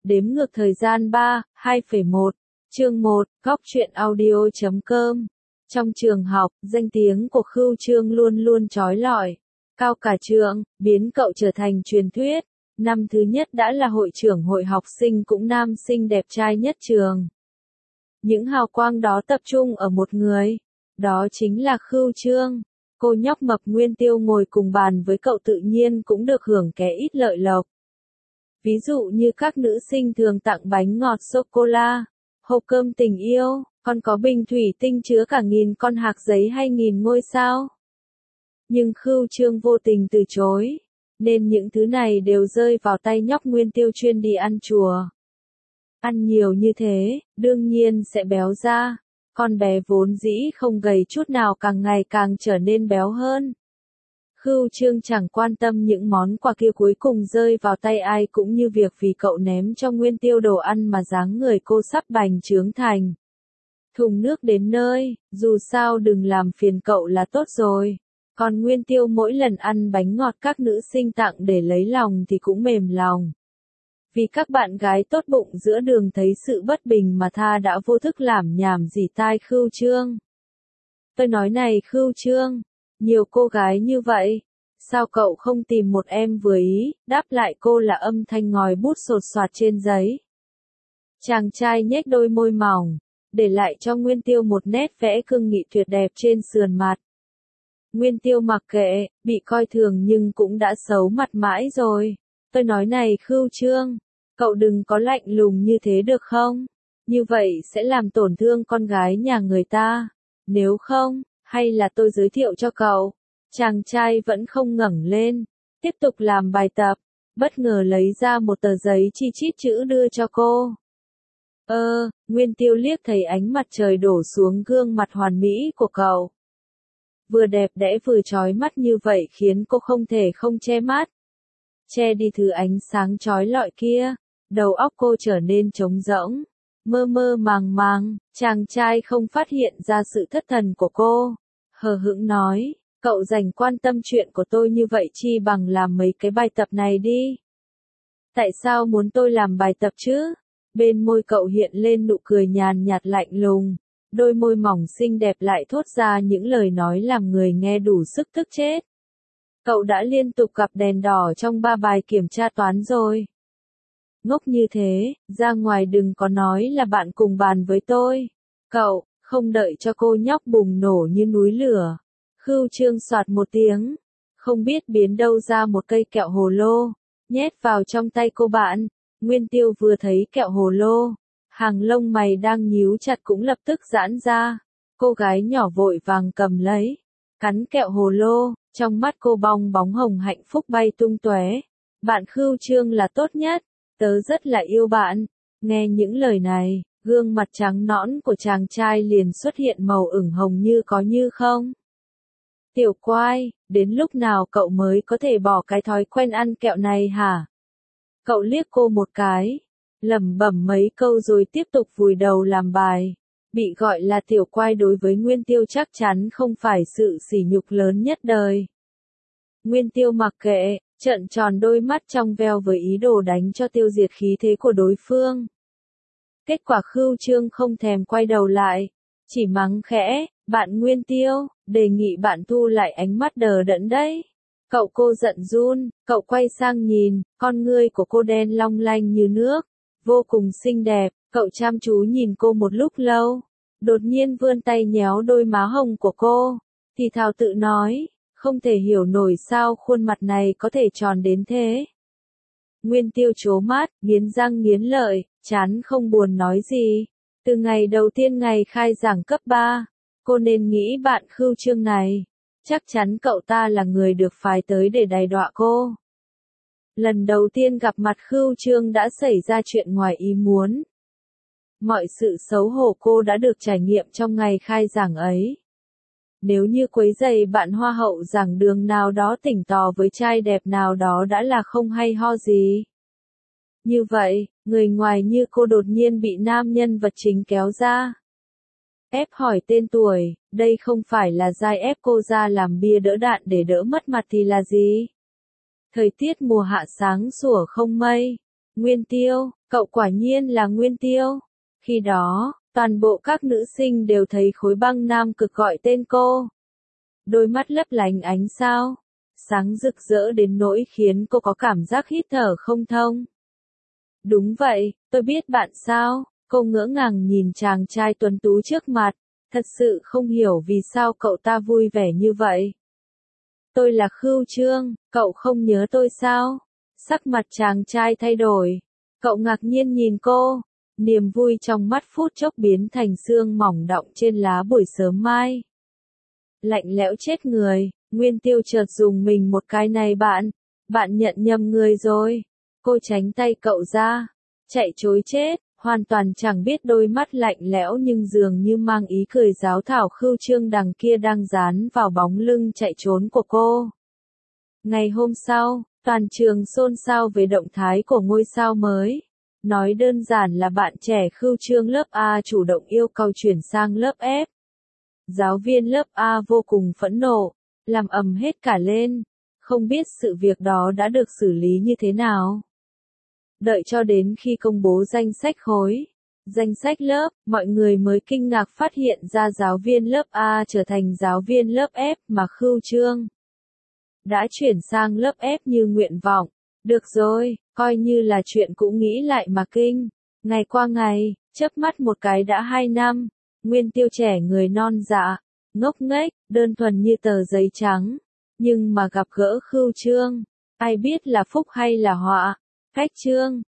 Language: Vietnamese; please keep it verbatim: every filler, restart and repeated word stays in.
Đếm ngược thời gian ba, hai phẩy một. Chương một, góc truyện audio chấm com. Trong trường học, danh tiếng của Khưu Trương luôn luôn chói lọi. Cao cả trường, biến cậu trở thành truyền thuyết. Năm thứ nhất đã là hội trưởng hội học sinh cũng nam sinh đẹp trai nhất trường. Những hào quang đó tập trung ở một người. Đó chính là Khưu Trương. Cô nhóc mập Nguyên Tiêu ngồi cùng bàn với cậu tự nhiên cũng được hưởng ké ít lợi lộc. Ví dụ như các nữ sinh thường tặng bánh ngọt sô-cô-la, hộp cơm tình yêu, còn có bình thủy tinh chứa cả nghìn con hạc giấy hay nghìn ngôi sao. Nhưng Khưu Trương vô tình từ chối, nên những thứ này đều rơi vào tay nhóc Nguyên Tiêu chuyên đi ăn chùa. Ăn nhiều như thế, đương nhiên sẽ béo ra. Con bé vốn dĩ không gầy chút nào càng ngày càng trở nên béo hơn. Khưu Trương chẳng quan tâm những món quà kia cuối cùng rơi vào tay ai cũng như việc vì cậu ném cho Nguyên Tiêu đồ ăn mà dáng người cô sắp bành trướng thành thùng nước đến nơi, dù sao đừng làm phiền cậu là tốt rồi. Còn Nguyên Tiêu mỗi lần ăn bánh ngọt các nữ sinh tặng để lấy lòng thì cũng mềm lòng. Vì các bạn gái tốt bụng giữa đường thấy sự bất bình mà tha đã vô thức làm nhảm dỉ tai Khưu Trương. Tôi nói này Khưu Trương, nhiều cô gái như vậy, sao cậu không tìm một em vừa ý, đáp lại cô là âm thanh ngòi bút sột soạt trên giấy. Chàng trai nhếch đôi môi mỏng, để lại cho Nguyên Tiêu một nét vẽ cương nghị tuyệt đẹp trên sườn mặt. Nguyên Tiêu mặc kệ, bị coi thường nhưng cũng đã xấu mặt mãi rồi. Tôi nói này Khưu Trương, cậu đừng có lạnh lùng như thế được không? Như vậy sẽ làm tổn thương con gái nhà người ta. Nếu không, hay là tôi giới thiệu cho cậu. Chàng trai vẫn không ngẩng lên, tiếp tục làm bài tập, bất ngờ lấy ra một tờ giấy chi chít chữ đưa cho cô. Ơ, Nguyên Tiêu liếc thấy ánh mặt trời đổ xuống gương mặt hoàn mỹ của cậu. Vừa đẹp đẽ vừa chói mắt như vậy khiến cô không thể không che mắt. Che đi thứ ánh sáng chói lọi kia, đầu óc cô trở nên trống rỗng, mơ mơ màng màng. Chàng trai không phát hiện ra sự thất thần của cô, hờ hững nói, cậu dành quan tâm chuyện của tôi như vậy chi bằng làm mấy cái bài tập này đi. Tại sao muốn tôi làm bài tập chứ? Bên môi cậu hiện lên nụ cười nhàn nhạt lạnh lùng, đôi môi mỏng xinh đẹp lại thốt ra những lời nói làm người nghe đủ sức tức chết. Cậu đã liên tục gặp đèn đỏ trong ba bài kiểm tra toán rồi. Ngốc như thế, ra ngoài đừng có nói là bạn cùng bàn với tôi. Cậu, không đợi cho cô nhóc bùng nổ như núi lửa. Khưu Trương soạt một tiếng, không biết biến đâu ra một cây kẹo hồ lô, nhét vào trong tay cô bạn. Nguyên Tiêu vừa thấy kẹo hồ lô, hàng lông mày đang nhíu chặt cũng lập tức giãn ra. Cô gái nhỏ vội vàng cầm lấy, cắn kẹo hồ lô, trong mắt cô bong bóng hồng hạnh phúc bay tung tóe. Bạn Khưu Trương là tốt nhất, tớ rất là yêu bạn. Nghe những lời này, gương mặt trắng nõn của chàng trai liền xuất hiện màu ửng hồng như có như không. Tiểu Quai, đến lúc nào cậu mới có thể bỏ cái thói quen ăn kẹo này hả? Cậu liếc cô một cái, lẩm bẩm mấy câu rồi tiếp tục vùi đầu làm bài. Bị gọi là Tiểu Quai đối với Nguyên Tiêu chắc chắn không phải sự sỉ nhục lớn nhất đời. Nguyên Tiêu mặc kệ, trợn tròn đôi mắt trong veo với ý đồ đánh cho tiêu diệt khí thế của đối phương. Kết quả Khưu Trương không thèm quay đầu lại, chỉ mắng khẽ, bạn Nguyên Tiêu, đề nghị bạn thu lại ánh mắt đờ đẫn đấy. Cậu cô giận run, cậu quay sang nhìn, con ngươi của cô đen long lanh như nước, vô cùng xinh đẹp, cậu chăm chú nhìn cô một lúc lâu, đột nhiên vươn tay nhéo đôi má hồng của cô, thì thào tự nói, không thể hiểu nổi sao khuôn mặt này có thể tròn đến thế. Nguyên Tiêu trố mắt, nghiến răng nghiến lợi, chán không buồn nói gì. Từ ngày đầu tiên ngày khai giảng cấp ba, cô nên nghĩ bạn Khưu Trương này, chắc chắn cậu ta là người được phái tới để đày đọa cô. Lần đầu tiên gặp mặt Khưu Trương đã xảy ra chuyện ngoài ý muốn. Mọi sự xấu hổ cô đã được trải nghiệm trong ngày khai giảng ấy. Nếu như quấy rầy bạn hoa hậu giảng đường nào đó tỉnh tò với trai đẹp nào đó đã là không hay ho gì. Như vậy, người ngoài như cô đột nhiên bị nam nhân vật chính kéo ra. Ép hỏi tên tuổi, đây không phải là giai ép cô ra làm bia đỡ đạn để đỡ mất mặt thì là gì? Thời tiết mùa hạ sáng sủa không mây. Nguyên Tiêu, cậu quả nhiên là Nguyên Tiêu. Khi đó, toàn bộ các nữ sinh đều thấy khối băng nam cực gọi tên cô. Đôi mắt lấp lánh ánh sao, sáng rực rỡ đến nỗi khiến cô có cảm giác hít thở không thông. Đúng vậy, tôi biết bạn sao, cô ngỡ ngàng nhìn chàng trai tuấn tú trước mặt, thật sự không hiểu vì sao cậu ta vui vẻ như vậy. Tôi là Khưu Trương, cậu không nhớ tôi sao? Sắc mặt chàng trai thay đổi, cậu ngạc nhiên nhìn cô, niềm vui trong mắt phút chốc biến thành sương mỏng đọng trên lá buổi sớm mai. Lạnh lẽo chết người, Nguyên Tiêu chợt dùng mình một cái này bạn, bạn nhận nhầm người rồi. Cô tránh tay cậu ra, chạy trối chết, hoàn toàn chẳng biết đôi mắt lạnh lẽo nhưng dường như mang ý cười giáo thảo Khưu Trương đằng kia đang dán vào bóng lưng chạy trốn của cô. Ngày hôm sau, toàn trường xôn xao về động thái của ngôi sao mới. Nói đơn giản là bạn trẻ Khưu Trương lớp A chủ động yêu cầu chuyển sang lớp F. Giáo viên lớp A vô cùng phẫn nộ, làm ầm hết cả lên, không biết sự việc đó đã được xử lý như thế nào. Đợi cho đến khi công bố danh sách khối, danh sách lớp, mọi người mới kinh ngạc phát hiện ra giáo viên lớp A trở thành giáo viên lớp F mà Khưu Trương đã chuyển sang lớp F như nguyện vọng. Được rồi, coi như là chuyện cũ nghĩ lại mà kinh. Ngày qua ngày, chớp mắt một cái đã hai năm, Nguyên Tiêu trẻ người non dạ, ngốc nghếch, đơn thuần như tờ giấy trắng. Nhưng mà gặp gỡ Khưu Trương, ai biết là phúc hay là họa. Cách Trương,